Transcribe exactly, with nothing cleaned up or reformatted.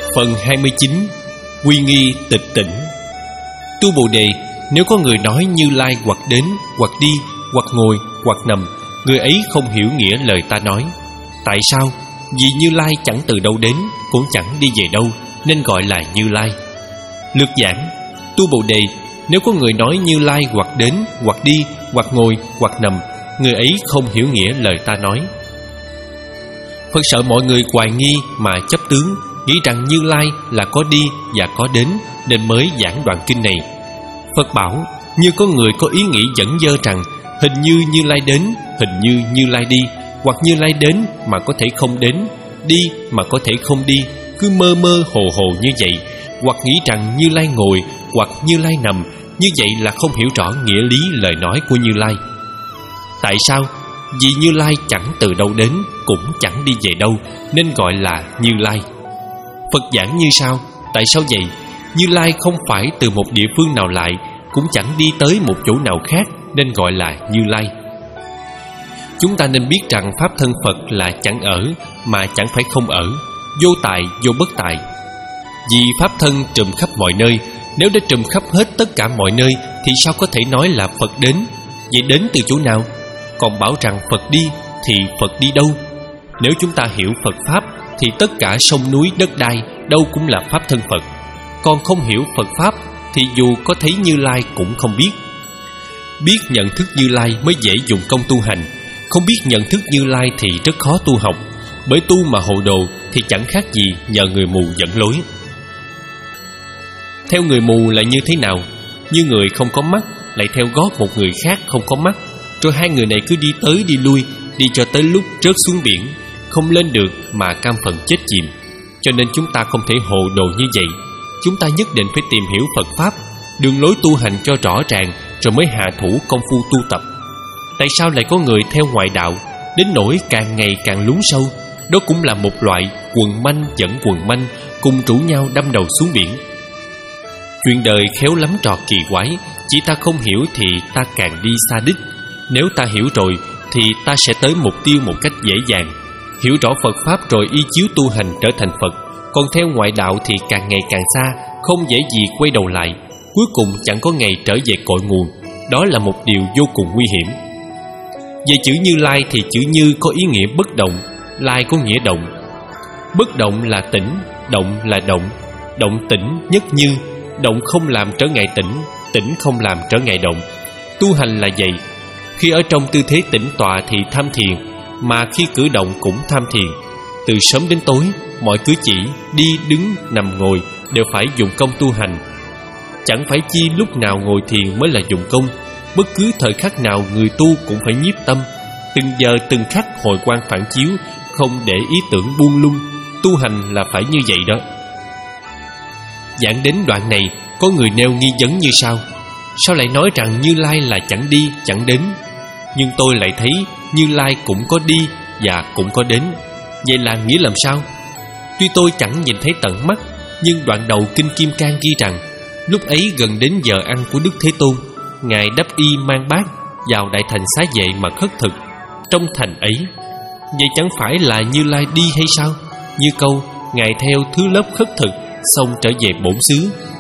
Phần hai mươi chín. Quy nghi tịch tỉnh. Tu Bồ Đề, nếu có người nói Như Lai hoặc đến, hoặc đi, hoặc ngồi, hoặc nằm, người ấy không hiểu nghĩa lời ta nói. Tại sao? Vì Như Lai chẳng từ đâu đến, cũng chẳng đi về đâu, nên gọi là Như Lai. Lược giảng: Tu Bồ Đề, nếu có người nói Như Lai hoặc đến, hoặc đi, hoặc ngồi, hoặc nằm, người ấy không hiểu nghĩa lời ta nói. Phật sợ mọi người hoài nghi mà chấp tướng, nghĩ rằng Như Lai là có đi và có đến, nên mới giảng đoạn kinh này. Phật bảo: như có người có ý nghĩ dẫn dơ rằng hình như Như Lai đến, hình như Như Lai đi, hoặc Như Lai đến mà có thể không đến, đi mà có thể không đi, cứ mơ mơ hồ hồ như vậy, hoặc nghĩ rằng Như Lai ngồi, hoặc Như Lai nằm, như vậy là không hiểu rõ nghĩa lý lời nói của Như Lai. Tại sao? Vì Như Lai chẳng từ đâu đến, cũng chẳng đi về đâu, nên gọi là Như Lai. Phật giảng như sau: tại sao vậy? Như Lai không phải từ một địa phương nào lại, cũng chẳng đi tới một chỗ nào khác, nên gọi là Như Lai. Chúng ta nên biết rằng pháp thân Phật là chẳng ở, mà chẳng phải không ở, vô tại vô bất tại. Vì pháp thân trùm khắp mọi nơi, nếu đã trùm khắp hết tất cả mọi nơi, thì sao có thể nói là Phật đến? Vậy đến từ chỗ nào? Còn bảo rằng Phật đi, thì Phật đi đâu? Nếu chúng ta hiểu Phật Pháp, thì tất cả sông núi đất đai đâu cũng là pháp thân Phật. Còn không hiểu Phật Pháp, thì dù có thấy Như Lai cũng không biết. Biết nhận thức Như Lai mới dễ dùng công tu hành, không biết nhận thức Như Lai thì rất khó tu học. Bởi tu mà hồ đồ thì chẳng khác gì nhờ người mù dẫn lối. Theo người mù là như thế nào? Như người không có mắt lại theo gót một người khác không có mắt, rồi hai người này cứ đi tới đi lui, đi cho tới lúc rớt xuống biển, không lên được mà cam phần chết chìm. Cho nên chúng ta không thể hồ đồ như vậy. Chúng ta nhất định phải tìm hiểu Phật Pháp, đường lối tu hành cho rõ ràng, rồi mới hạ thủ công phu tu tập. Tại sao lại có người theo ngoại đạo, đến nỗi càng ngày càng lún sâu? Đó cũng là một loại quần manh dẫn quần manh, cùng rủ nhau đâm đầu xuống biển. Chuyện đời khéo lắm trò kỳ quái, chỉ ta không hiểu thì ta càng đi xa đích. Nếu ta hiểu rồi thì ta sẽ tới mục tiêu một cách dễ dàng. Hiểu rõ Phật Pháp rồi y chiếu tu hành trở thành Phật. Còn theo ngoại đạo thì càng ngày càng xa, không dễ gì quay đầu lại, cuối cùng chẳng có ngày trở về cội nguồn. Đó là một điều vô cùng nguy hiểm. Về chữ Như Lai thì chữ Như có ý nghĩa bất động, Lai có nghĩa động. Bất động là tĩnh, động là động. Động tĩnh nhất như, động không làm trở ngại tĩnh, tĩnh không làm trở ngại động. Tu hành là vậy. Khi ở trong tư thế tĩnh tọa thì tham thiền, mà khi cử động cũng tham thiền. Từ sớm đến tối, mọi cử chỉ, đi, đứng, nằm, ngồi đều phải dùng công tu hành. Chẳng phải chi lúc nào ngồi thiền mới là dùng công. Bất cứ thời khắc nào người tu cũng phải nhiếp tâm, từng giờ từng khắc hồi quang phản chiếu, không để ý tưởng buông lung. Tu hành là phải như vậy đó. Giảng đến đoạn này, có người nêu nghi vấn như sau: sao lại nói rằng Như Lai là chẳng đi, chẳng đến? Nhưng tôi lại thấy Như Lai cũng có đi và cũng có đến. Vậy là nghĩa làm sao? Tuy tôi chẳng nhìn thấy tận mắt, nhưng đoạn đầu Kinh Kim Cang ghi rằng lúc ấy gần đến giờ ăn của Đức Thế Tôn, Ngài đắp y mang bát vào đại thành Xá Vệ mà khất thực trong thành ấy. Vậy chẳng phải là Như Lai đi hay sao? Như câu Ngài theo thứ lớp khất thực, xong trở về bổn xứ.